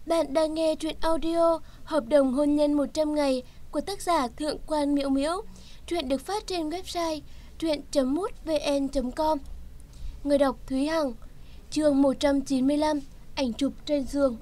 Bạn đang nghe truyện audio Hợp đồng hôn nhân 100 ngày của tác giả Thượng quan Miễu Miễu. Truyện được phát trên website truyện.mútvn.com. Người đọc Thúy Hằng. Chương 195. Ảnh chụp trên giường.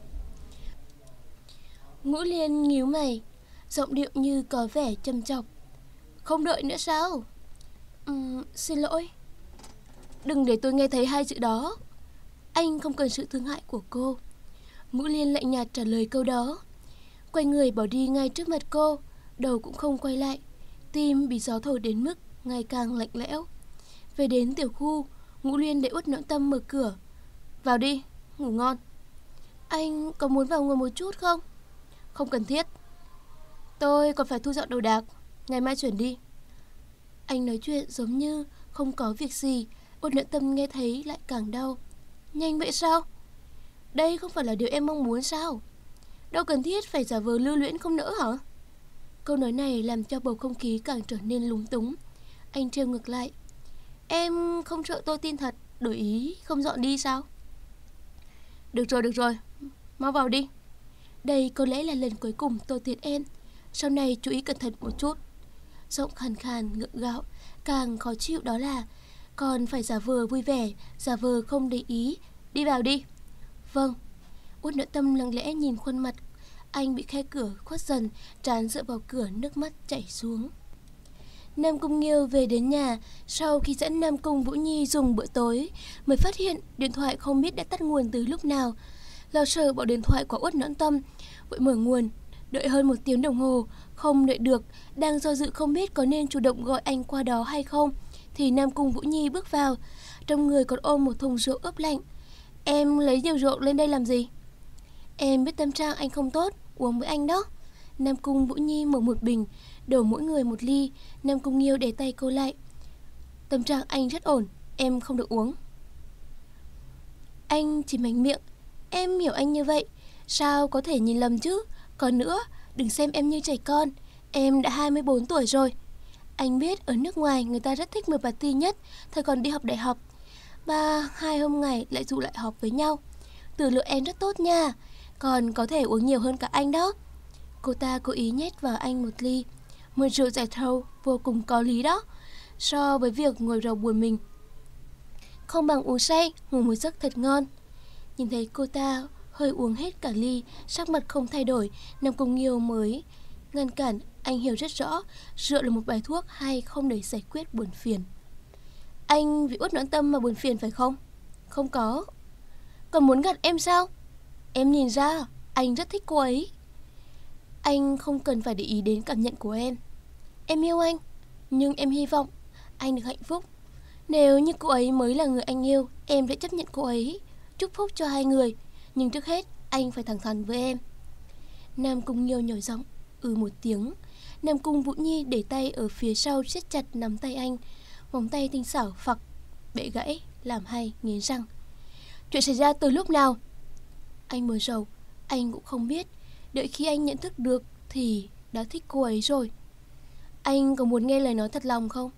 Ngũ Liên nhíu mày, giọng điệu như có vẻ châm chọc. Không đợi nữa sao? Xin lỗi. Đừng để tôi nghe thấy hai chữ đó. Anh không cần sự thương hại của cô. Ngũ Liên lạnh nhạt trả lời câu đó, quay người bỏ đi ngay trước mặt cô, đầu cũng không quay lại. Tim bị gió thổi đến mức ngày càng lạnh lẽo. Về đến tiểu khu, Ngũ Liên để Uất Noãn Tâm mở cửa. Vào đi, ngủ ngon. Anh có muốn vào ngồi một chút không? Không cần thiết. Tôi còn phải thu dọn đồ đạc, ngày mai chuyển đi. Anh nói chuyện giống như không có việc gì. Uất Noãn Tâm nghe thấy lại càng đau. Nhanh vậy sao? Đây không phải là điều em mong muốn sao? Đâu cần thiết phải giả vờ lưu luyến không nỡ hả? Câu nói này làm cho bầu không khí càng trở nên lúng túng. Anh trêu ngược lại. Em không sợ tôi tin thật, đổi ý không dọn đi sao? Được rồi, mau vào đi. Đây có lẽ là lần cuối cùng tôi tiện em. Sau này chú ý cẩn thận một chút. Giọng khàn khàn ngượng gạo. Càng khó chịu đó là còn phải giả vờ vui vẻ, giả vờ không để ý. Đi vào đi. Vâng. Uất Noãn Tâm lặng lẽ nhìn khuôn mặt anh bị khe cửa khuất dần, trán dựa vào cửa, nước mắt chảy xuống. Nam Cung Nghiêu về đến nhà sau khi dẫn Nam Cung Vũ Nhi dùng bữa tối, mới phát hiện điện thoại không biết đã tắt nguồn từ lúc nào. Lo sợ bỏ điện thoại của Uất Noãn Tâm, vội mở nguồn, đợi hơn 1 tiếng đồng hồ, không đợi được, đang do dự không biết có nên chủ động gọi anh qua đó hay không, thì Nam Cung Vũ Nhi bước vào, trong người còn ôm một thùng rượu ướp lạnh. Em lấy nhiều rượu lên đây làm gì? Em biết tâm trạng anh không tốt, uống với anh đó. Nam Cung Vũ Nhi mở một bình, đổ mỗi người một ly. Nam Cung Nghiêu để tay cô lại. Tâm trạng anh rất ổn, em không được uống. Anh chỉ mạnh miệng. Em hiểu anh như vậy, sao có thể nhìn lầm chứ? Còn nữa, đừng xem em như trẻ con. Em đã 24 tuổi rồi. Anh biết ở nước ngoài người ta rất thích mở party nhất thời còn đi học đại học. 2 hôm ngày lại dụ lại họp với nhau. Tử lượng em rất tốt nha, còn có thể uống nhiều hơn cả anh đó. Cô ta cố ý nhét vào anh một ly. Một rượu giải thâu vô cùng có lý đó. So với việc ngồi rầu buồn mình, không bằng uống say, ngủ một giấc thật ngon. Nhìn thấy cô ta hơi uống hết cả ly, sắc mặt không thay đổi, Nam Cung Nghiêu mới ngăn cản. Anh hiểu rất rõ rượu là một bài thuốc hay không để giải quyết buồn phiền. Anh vì Uất Noãn Tâm mà buồn phiền phải không? Không có. Còn muốn gạt em sao? Em nhìn ra anh rất thích cô ấy. Anh không cần phải để ý đến cảm nhận của em. Em yêu anh, nhưng em hy vọng anh được hạnh phúc. Nếu như cô ấy mới là người anh yêu, em sẽ chấp nhận cô ấy, chúc phúc cho hai người. Nhưng trước hết anh phải thẳng thắn với em. Nam Cung Nghiêu nhỏ giọng một tiếng. Nam Cung Vũ Nhi để tay ở phía sau siết chặt nắm tay anh. Móng tay tinh xảo phặc bệ gãy, làm hay nghiến răng. Chuyện xảy ra từ lúc nào? Anh mở rầu. Anh cũng không biết. Đợi khi anh nhận thức được thì đã thích cô ấy rồi. Anh có muốn nghe lời nói thật lòng không?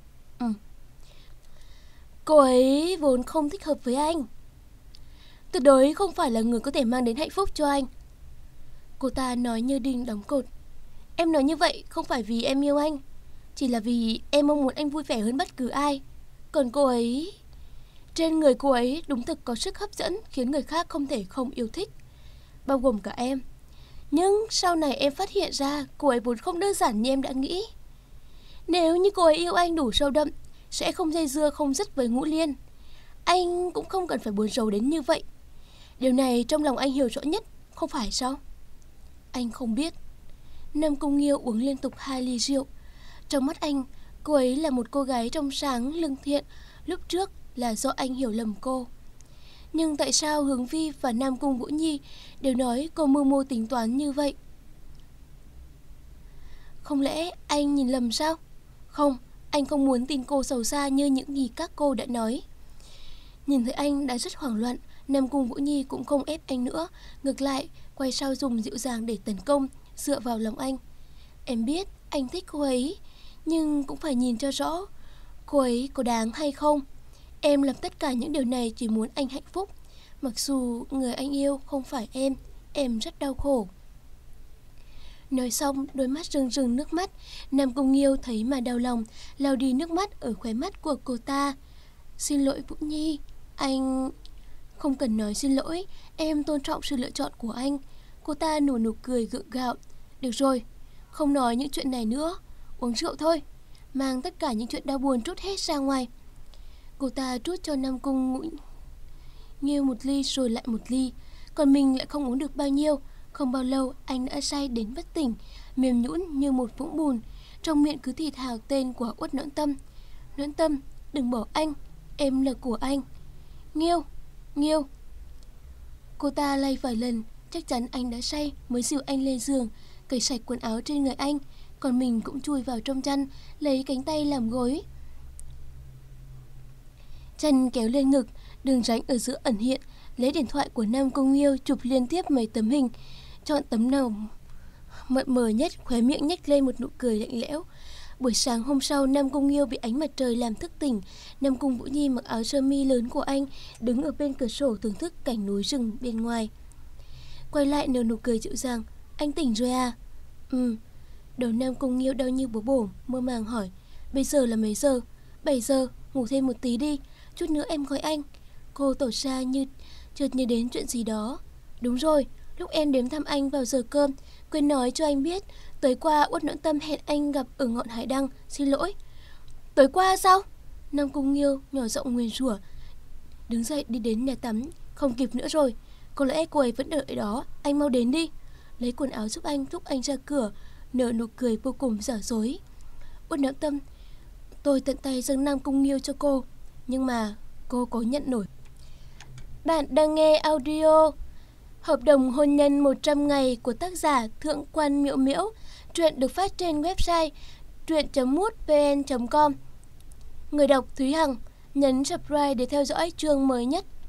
Cô ấy vốn không thích hợp với anh. Tuyệt đối không phải là người có thể mang đến hạnh phúc cho anh. Cô ta nói như đinh đóng cột. Em nói như vậy không phải vì em yêu anh, chỉ là vì em mong muốn anh vui vẻ hơn bất cứ ai. Còn cô ấy, trên người cô ấy đúng thực có sức hấp dẫn khiến người khác không thể không yêu thích, bao gồm cả em. Nhưng sau này em phát hiện ra cô ấy vốn không đơn giản như em đã nghĩ. Nếu như cô ấy yêu anh đủ sâu đậm, sẽ không dây dưa không dứt với Ngũ Liên. Anh cũng không cần phải buồn rầu đến như vậy. Điều này trong lòng anh hiểu rõ nhất, không phải sao? Anh không biết. Nam Cung Nghiêu uống liên tục 2 ly rượu. Trong mắt anh, cô ấy là một cô gái trong sáng, lương thiện. Lúc trước là do anh hiểu lầm cô. Nhưng tại sao Hướng Vi và Nam Cung Vũ Nhi đều nói cô mưu mô tính toán như vậy? Không lẽ anh nhìn lầm sao? Không, anh không muốn tin cô xấu xa như những gì các cô đã nói. Nhìn thấy anh đã rất hoảng loạn, Nam Cung Vũ Nhi cũng không ép anh nữa. Ngược lại, quay sau dùng dịu dàng để tấn công, dựa vào lòng anh. Em biết anh thích cô ấy, nhưng cũng phải nhìn cho rõ cô ấy có đáng hay không. Em làm tất cả những điều này chỉ muốn anh hạnh phúc. Mặc dù người anh yêu không phải em, em rất đau khổ. Nói xong, đôi mắt rưng rưng nước mắt. Nam Cung Nghiêu thấy mà đau lòng, lau đi nước mắt ở khóe mắt của cô ta. Xin lỗi Vũ Nhi, anh... Không cần nói xin lỗi, em tôn trọng sự lựa chọn của anh. Cô ta nở nụ cười gượng gạo. Được rồi, không nói những chuyện này nữa, uống rượu thôi. Mang tất cả những chuyện đau buồn trút hết ra ngoài. Cô ta trút cho Nam Cung Nghiêu một ly rồi lại một ly, còn mình lại không uống được bao nhiêu. Không bao lâu anh đã say đến bất tỉnh, mềm nhũn như một vũng bùn, trong miệng cứ thì thào tên của Uất Noãn Tâm. Noãn Tâm, đừng bỏ anh, em là của anh. Nghiêu, Nghiêu. Cô ta lay vài lần, chắc chắn anh đã say mới dìu anh lên giường, cởi sạch quần áo trên người anh, còn mình cũng chui vào trong chăn, lấy cánh tay làm gối. Chăn kéo lên ngực, đường rãnh ở giữa ẩn hiện, lấy điện thoại của Nam Cung Nghiêu chụp liên tiếp mấy tấm hình, chọn tấm nào mượt mờ nhất, khóe miệng nhếch lên một nụ cười lạnh lẽo. Buổi sáng hôm sau, Nam Cung Nghiêu bị ánh mặt trời làm thức tỉnh. Nam Cung Vũ Nhi mặc áo sơ mi lớn của anh, đứng ở bên cửa sổ thưởng thức cảnh núi rừng bên ngoài. Quay lại nở nụ cười dịu dàng. Anh tỉnh rồi à? Đầu Nam Cung Nghiêu đau như búa bổ, mơ màng hỏi. Bây giờ là mấy giờ? 7 giờ, ngủ thêm một tí đi, chút nữa em gọi anh. Cô tỏ ra như chợt nhớ đến chuyện gì đó. Đúng rồi, lúc em đến thăm anh vào giờ cơm, quên nói cho anh biết, tối qua Uất Noãn Tâm hẹn anh gặp ở ngọn hải đăng, xin lỗi. Tối qua sao? Nam Cung Nghiêu nhỏ giọng nguyền rủa, đứng dậy đi đến nhà tắm. Không kịp nữa rồi, có lẽ cô ấy vẫn đợi đó, anh mau đến đi. Lấy quần áo giúp anh, thúc anh ra cửa, nở nụ cười vô cùng giả dối. Uất Noãn Tâm, tôi tận tay dâng Nam Cung Nghiêu cho cô, nhưng mà cô có nhận nổi. Bạn đang nghe audio Hợp đồng hôn nhân 100 ngày của tác giả Thượng Quan Miễu Miễu. Truyện được phát trên website truyện.mútvn.com. Người đọc Thúy Hằng. Nhấn subscribe để theo dõi chương mới nhất.